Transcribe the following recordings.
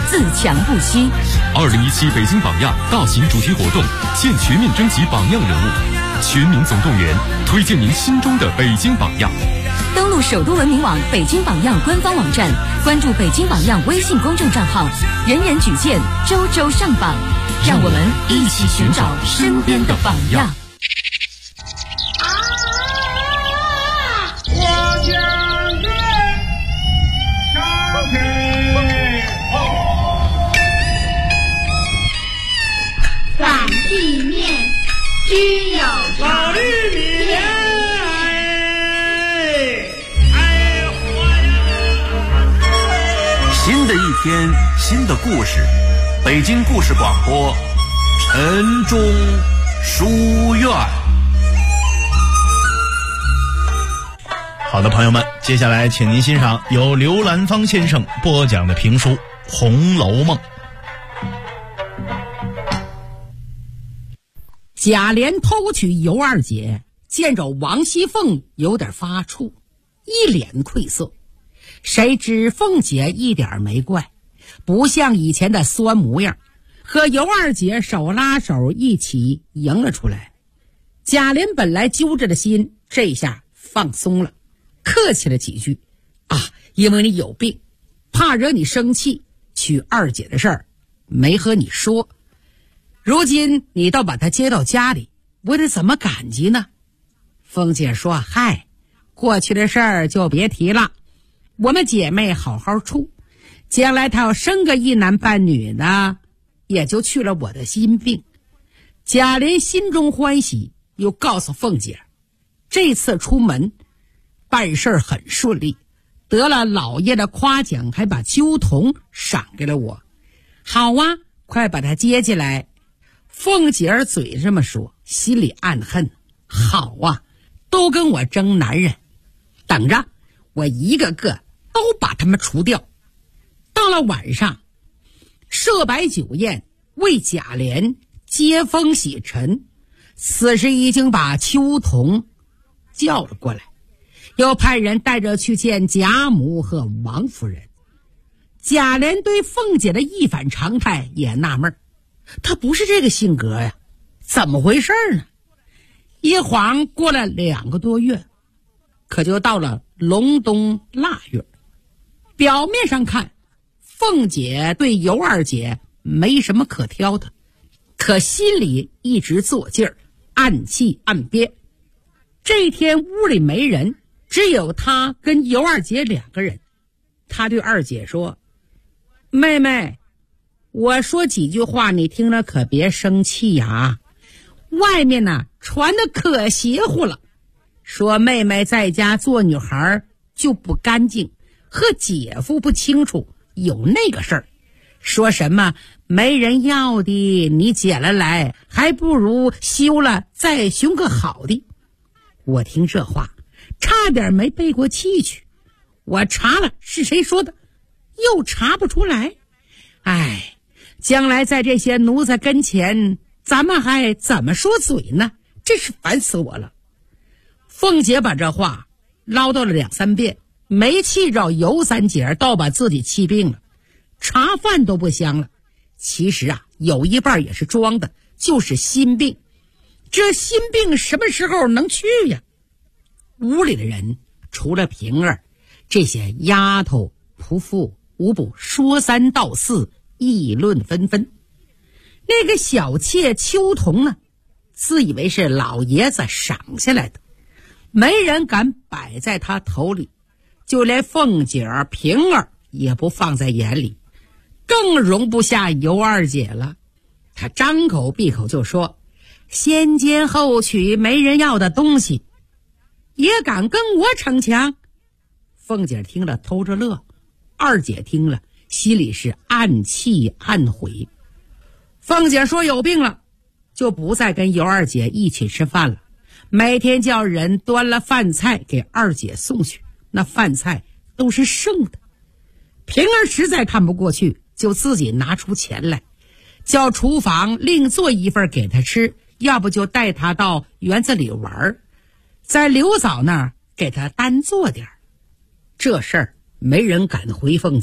自强不息。 2017北京榜样大型主题活动现全面征集榜样人物，全民总动员，推荐您心中的北京榜样。 登录首都文明网北京榜样官方网站，关注北京榜样微信公众账号，人人举荐，周周上榜，让我们一起寻找身边的榜样。 反地面只有老绿面， 新的一天，新的故事，北京故事广播，晨钟书院。 好的，朋友们，接下来请您欣赏由刘兰芳先生播讲的评书《红楼梦》。 贾琏偷娶尤二姐，见着王熙凤有点发怵，一脸愧色。谁知凤姐一点没怪，不像以前的酸模样，和尤二姐手拉手一起迎了出来。贾琏本来揪着的心这下放松了，客气了几句：因为你有病，怕惹你生气，娶二姐的事儿没和你说，如今你倒把她接到家里，我得怎么感激呢？凤姐说：嗨，过去的事儿就别提了，我们姐妹好好处，将来她要生个一男半女呢，也就去了我的心病。贾琏心中欢喜，又告诉凤姐，这次出门办事很顺利，得了老爷的夸奖，还把秋桐赏给了我。好啊，快把她接进来。凤姐儿嘴这么说，心里暗恨，好啊，都跟我争男人，等着我一个个都把他们除掉。到了晚上，设摆酒宴为贾琏接风洗尘，此时已经把秋桐叫了过来，又派人带着去见贾母和王夫人。贾琏对凤姐的一反常态也纳闷，她不是这个性格呀，怎么回事呢？一晃过了2个多月，可就到了隆冬腊月。表面上看，凤姐对尤二姐没什么可挑的，可心里一直做劲儿，暗气暗憋。这天屋里没人，只有她跟尤二姐2个人。她对二姐说：妹妹，我说几句话你听了可别生气呀。外面呢传的可邪乎了，说妹妹在家做女孩就不干净，和姐夫不清楚有那个事儿，说什么没人要的你捡了来，还不如休了再寻个好的。我听这话差点没背过气去，我查了是谁说的，又查不出来。哎，将来在这些奴才跟前，咱们还怎么说嘴呢？真是烦死我了。凤姐把这话唠叨了2、3遍，没气着尤三姐，倒把自己气病了，茶饭都不香了。其实有一半也是装的，就是心病。这心病什么时候能去呀？屋里的人除了平儿，这些丫头仆妇无不说3道4，议论纷纷。那个小妾秋桐呢，自以为是老爷子赏下来的，没人敢摆在他头里，就连凤姐儿、平儿也不放在眼里，更容不下尤二姐了。他张口闭口就说，先奸后娶没人要的东西，也敢跟我逞强。凤姐听了偷着乐，二姐听了心里是暗气暗悔。凤姐说有病了，就不再跟尤二姐一起吃饭了，每天叫人端了饭菜给二姐送去，那饭菜都是剩的。平儿实在看不过去，就自己拿出钱来，叫厨房另做一份给她吃，要不就带她到园子里玩，在刘嫂那儿给她单做点。这事儿没人敢回凤姐，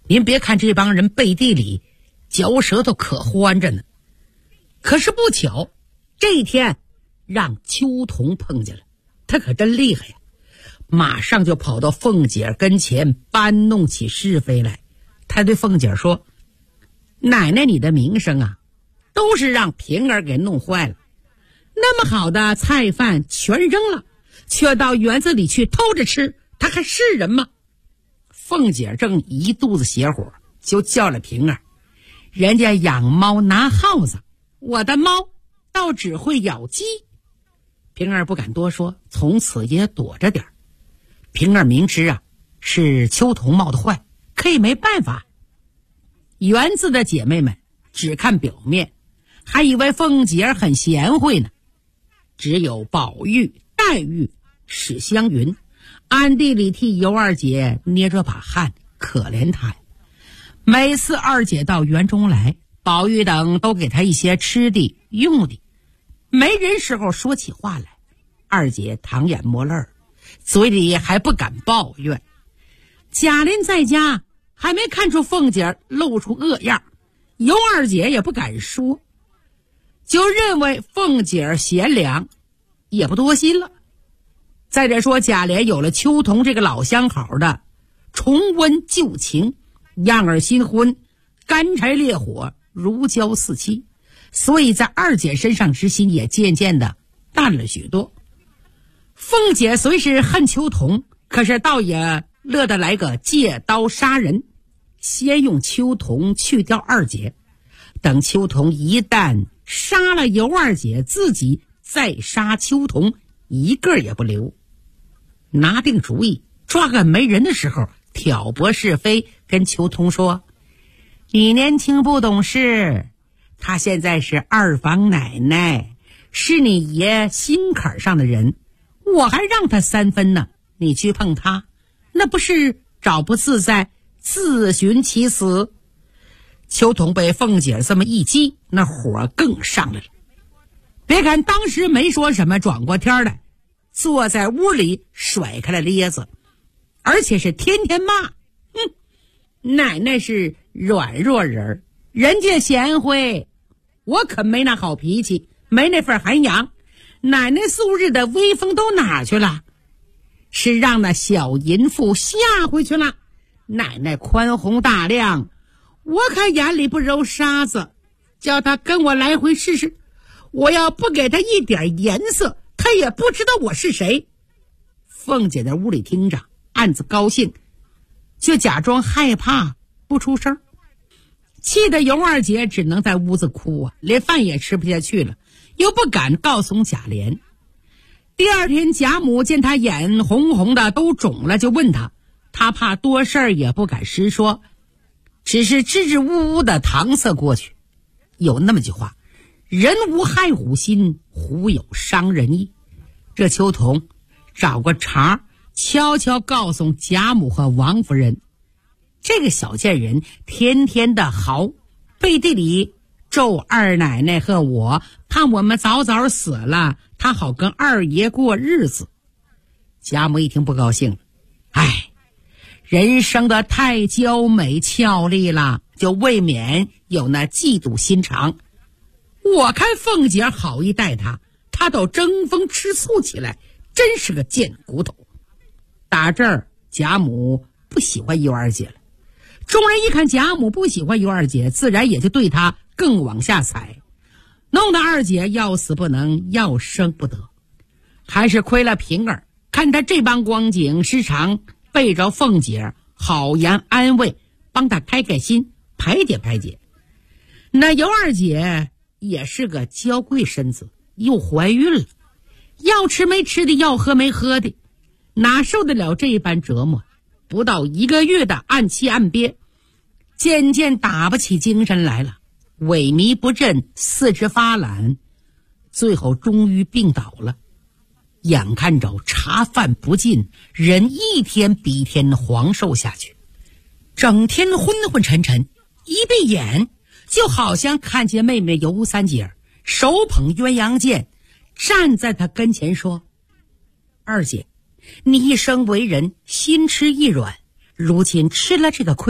您别看这帮人背地里嚼舌头可欢着呢，可是不巧这一天让秋桐碰见了，他可真厉害呀，马上就跑到凤姐跟前搬弄起是非来。他对凤姐说，奶奶你的名声啊都是让平儿给弄坏了，那么好的菜饭全扔了，却到园子里去偷着吃，他还是人吗？凤姐正一肚子邪火，就叫了平儿，人家养猫拿耗子，我的猫倒只会咬鸡。平儿不敢多说，从此也躲着点。平儿明知啊是秋桐冒的坏，可以没办法。园子的姐妹们只看表面，还以为凤姐很贤惠呢。只有宝玉、黛玉、史湘云暗地里替尤二姐捏着把汗，可怜她呀。每次二姐到园中来，宝玉等都给她一些吃的用的，没人时候说起话来，二姐淌眼抹泪，嘴里还不敢抱怨。贾琏在家还没看出凤姐露出恶样，尤二姐也不敢说，就认为凤姐贤良，也不多心了。再者说贾琏有了秋桐这个老相好的，重温旧情，样儿新婚，干柴烈火，如胶似漆，所以在二姐身上之心也渐渐的淡了许多。凤姐虽是恨秋桐，可是倒也乐得来个借刀杀人，先用秋桐去掉二姐，等秋桐一旦杀了尤二姐，自己再杀秋桐，一个也不留。拿定主意，抓个没人的时候挑拨是非，跟秋桐说，你年轻不懂事，她现在是二房奶奶，是你爷心坎上的人，我还让她3分呢，你去碰她，那不是找不自在，自寻其死。秋桐被凤姐这么一激，那火更上来了。别看当时没说什么，转过天来坐在屋里甩开了咧子，而且是天天骂，奶奶是软弱人，人家贤惠，我可没那好脾气，没那份涵养，奶奶素日的威风都哪去了？是让那小淫妇吓回去了。奶奶宽宏大量，我可眼里不揉沙子，叫她跟我来回试试，我要不给她一点颜色，她也不知道我是谁。凤姐在屋里听着，暗自高兴，却假装害怕，不出声。气得尤二姐只能在屋子哭啊，连饭也吃不下去了，又不敢告诉贾琏。第二天贾母见她眼红红的都肿了，就问她，她怕多事儿也不敢实说，只是支支吾吾的搪塞过去。有那么句话，人无害虎心，虎有伤人意。这秋桐找个茬悄悄告诉贾母和王夫人，这个小贱人天天的嚎，背地里咒二奶奶和我，盼我们早早死了，他好跟二爷过日子。贾母一听不高兴了，哎，人生的太娇美俏丽了，就未免有那嫉妒心肠。我看凤姐好意待她，她都争风吃醋起来，真是个贱骨头。打这儿贾母不喜欢尤二姐了，众人一看贾母不喜欢尤二姐，自然也就对她更往下踩，弄得二姐要死不能，要生不得。还是亏了平儿，看她这般光景，时常背着凤姐好言安慰，帮她开开心，排解排解。那尤二姐也是个娇贵身子，又怀孕了，要吃没吃的，要喝没喝的，哪受得了这般折磨？不到1个月的暗气暗憋，渐渐打不起精神来了，萎靡不振，四肢发懒，最后终于病倒了。眼看着茶饭不进，人一天比一天黄瘦下去，整天昏昏沉沉，一闭眼就好像看见妹妹尤三姐手捧鸳鸯剑站在她跟前说，二姐，你一生为人心痴意软，如今吃了这个亏，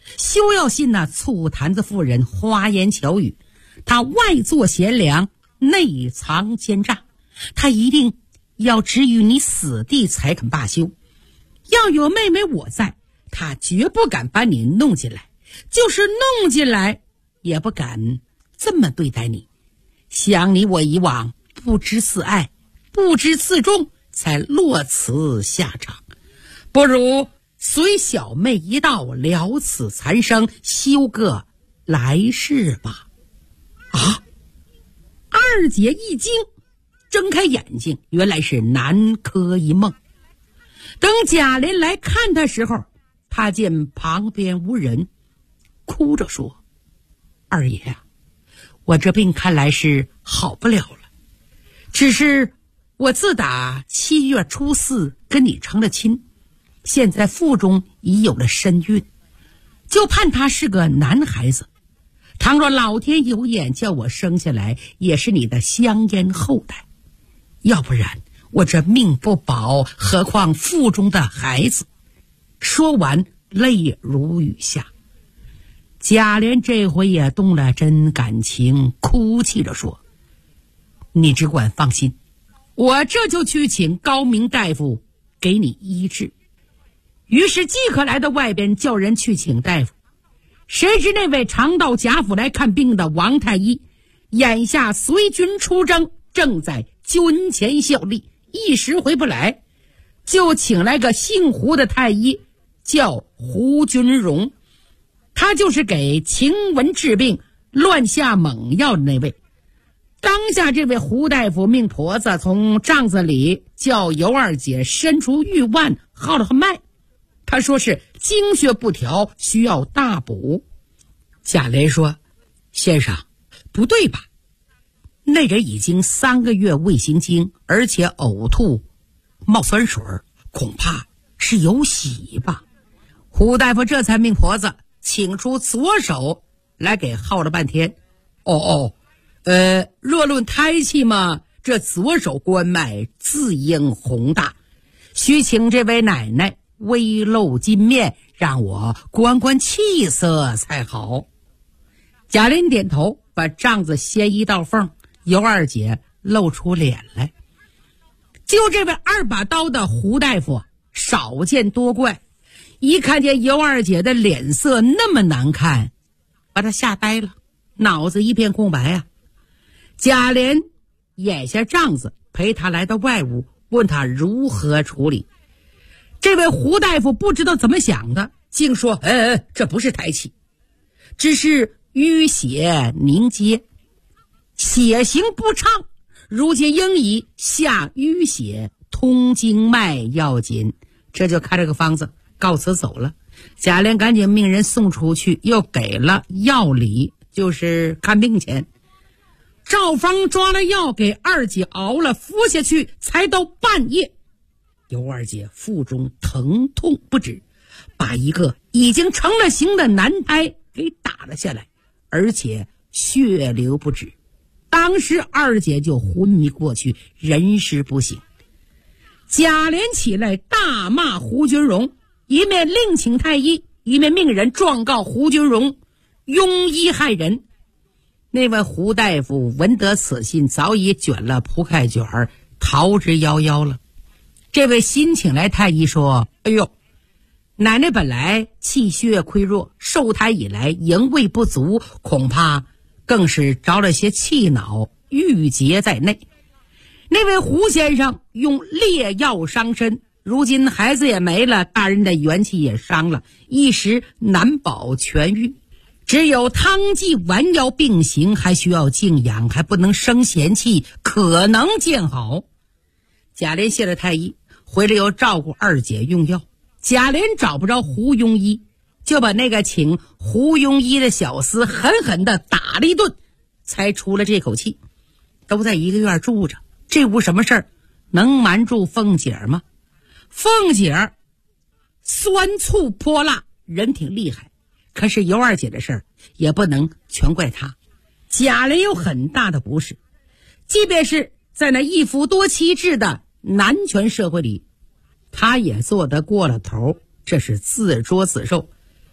休要信那醋坛子妇人花言巧语，他外做贤良，内藏奸诈，他一定要置于你死地才肯罢休。要有妹妹我在，他绝不敢把你弄进来，就是弄进来也不敢这么对待你。想你我以往不知自爱，不知自重，才落此下场，不如随小妹一道了此残生，休个来世吧。啊！二姐一惊，睁开眼睛，原来是南柯一梦。等贾琏来看他时候，他见旁边无人，哭着说：二爷啊，我这病看来是好不了了，只是我自打7月初4跟你成了亲，现在腹中已有了身孕，就盼他是个男孩子，倘若老天有眼叫我生下来，也是你的香烟后代，要不然我这命不保，何况腹中的孩子。说完泪如雨下。贾琏这回也动了真感情，哭泣着说：你只管放心，我这就去请高明大夫给你医治。于是即刻来到外边叫人去请大夫。谁知那位常到贾府来看病的王太医眼下随军出征，正在军前效力，一时回不来，就请来个姓胡的太医，叫胡君荣，他就是给晴雯治病乱下猛药的那位。当下这位胡大夫命婆子从帐子里叫尤二姐伸出玉腕号了个脉，他说是经血不调，需要大补。贾琏说：先生，不对吧？那人已经3个月未行经，而且呕吐冒酸水，恐怕是有喜吧。胡大夫这才命婆子请出左手来给号了半天。若论胎气嘛，这左手关脉自应宏大，须请这位奶奶微露金面，让我观观气色才好。贾琏点头，把帐子掀一道缝，尤二姐露出脸来。就这位2把刀的胡大夫少见多怪，一看见尤二姐的脸色那么难看，把他吓呆了，脑子一片空白啊。贾琏掩下帐子，陪他来到外屋，问他如何处理。这位胡大夫不知道怎么想的，竟说：这不是胎气，只是淤血凝结，血行不畅，如今应以下淤血通经脉要紧。这就开了个方子，告辞走了。贾琏赶紧命人送出去，又给了药礼，就是看病钱。赵芳抓了药给二姐熬了，服下去，才到半夜，尤二姐腹中疼痛不止，把一个已经成了形的男胎给打了下来，而且血流不止。当时二姐就昏迷过去，人事不省。贾琏起来大骂胡君荣，一面另请太医，一面命人状告胡君荣庸医害人。那位胡大夫闻得此信，早已卷了铺盖卷儿逃之夭夭了。这位新请来太医说：奶奶本来气血亏弱，受胎以来营卫不足，恐怕更是着了些气恼，郁结在内。那位胡先生用烈药伤身，如今孩子也没了，大人的元气也伤了，一时难保痊愈。只有汤剂丸药并行，还需要静养，还不能生闲气，可能见好。贾琏谢了太医，回来又照顾二姐用药。贾琏找不着胡庸医，就把那个请胡庸医的小厮狠狠地打了一顿，才出了这口气。都在一个院住着，这屋什么事儿能瞒住凤姐吗？凤姐酸醋泼辣，人挺厉害，可是尤二姐的事儿也不能全怪她。贾琏有很大的不是，即便是在那一夫多妻制的男权社会里，他也做得过了头，这是自作自受。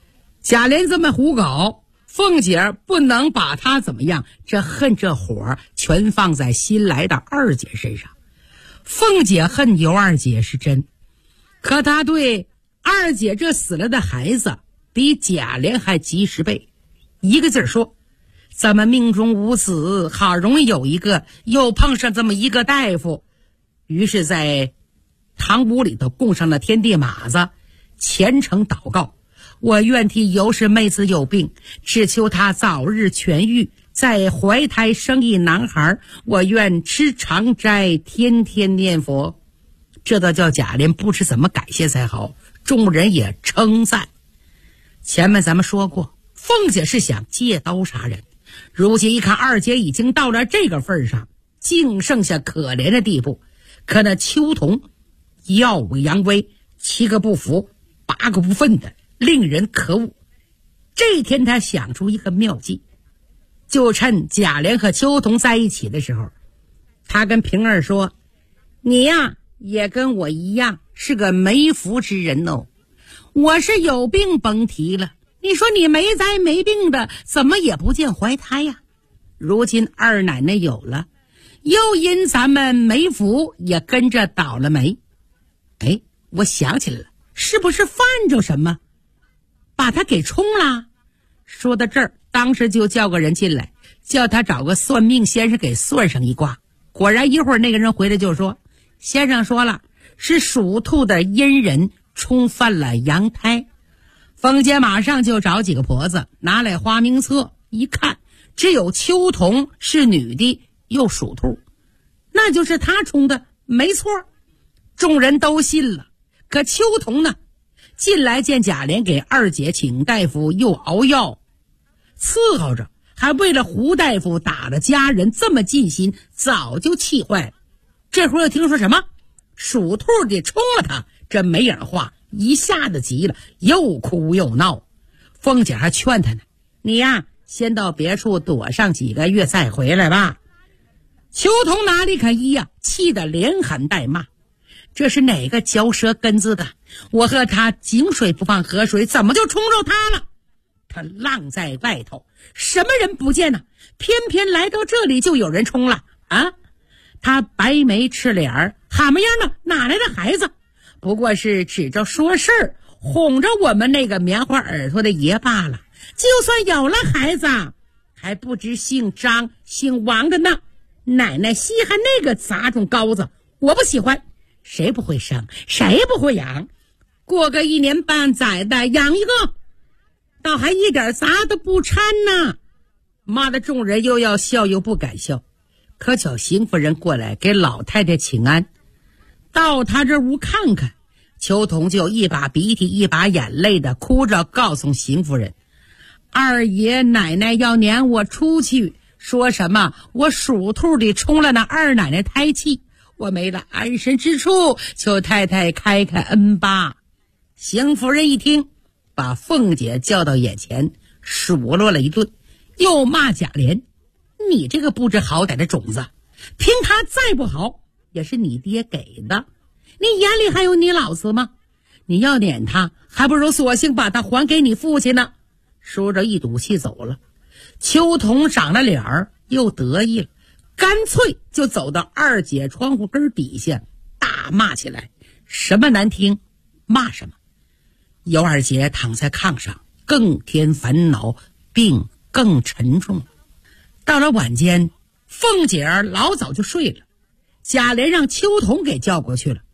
贾琏这么胡搞，凤姐不能把他怎么样，这恨这火全放在新来的二姐身上。凤姐恨尤二姐是真，可她对二姐这死了的孩子比贾琏还急10倍，一个劲儿说咱们命中无子，好容易有一个，又碰上这么一个大夫。于是在堂屋里头供上了天地马子，虔诚祷告，我愿替尤氏妹子有病，只求她早日痊愈，在怀胎生一男孩，我愿吃长斋，天天念佛。这倒叫贾琏不知怎么感谢才好，众人也称赞。前面咱们说过，凤姐是想借刀杀人，如今一看二姐已经到了这个份上，竟剩下可怜的地步。可那秋桐耀武扬威，7个不服8个不忿的，令人可恶。这天他想出一个妙计，就趁贾琏和秋桐在一起的时候，他跟平儿说，你呀也跟我一样是个没福之人哦，我是有病甭提了，你说你没灾没病的，怎么也不见怀胎呀？如今二奶奶有了，又因咱们没福也跟着倒了霉。哎，我想起来了，是不是犯着什么把他给冲了？说到这儿，当时就叫个人进来，叫他找个算命先生给算上一卦。果然一会儿那个人回来就说，先生说了，是属兔的阴人冲犯了阳胎。凤姐马上就找几个婆子拿来花名册，一看只有秋桐是女的，又属兔，那就是她冲的，没错。众人都信了。可秋桐呢，进来见贾琏给二姐请大夫，又熬药伺候着，还为了胡大夫打了家人，这么尽心，早就气坏了。这会儿又听说什么属兔的冲了他，这没影话，一下子急了，又哭又闹。凤姐还劝他呢，你呀先到别处躲上几个月再回来吧。秋桐哪里肯依呀，气得连喊带骂，这是哪个嚼舌根子的？我和他井水不犯河水，怎么就冲着他了？他浪在外头，什么人不见呢？偏偏来到这里就有人冲了啊！他白眉赤脸，蛤蟆样的，哪来的孩子？不过是指着说事儿，哄着我们那个棉花耳朵的爷罢了。就算有了孩子，还不知姓张姓王的呢。奶奶稀罕那个杂种羔子，我不喜欢。谁不会生，谁不会养？过个1年半载的养一个，倒还一点杂都不掺呢。骂的众人又要笑又不敢笑。可巧邢夫人过来给老太太请安，到他这屋看看，秋桐就一把鼻涕一把眼泪的哭着告诉邢夫人，二爷奶奶要撵我出去，说什么我属兔的冲了那二奶奶胎气，我没了安身之处，求太太开开恩吧。邢夫人一听，把凤姐叫到眼前，数落了一顿，又骂贾琏，你这个不知好歹的种子，凭他再不好也是你爹给的，你眼里还有你老子吗？你要撵他，还不如索性把他还给你父亲呢。说着一赌气走了。秋桐长了脸儿，又得意了，干脆就走到二姐窗户根底下大骂起来，什么难听骂什么。尤二姐躺在炕上更添烦恼，病更沉重。到了晚间，凤姐儿老早就睡了，贾琏让秋桐给叫过去了。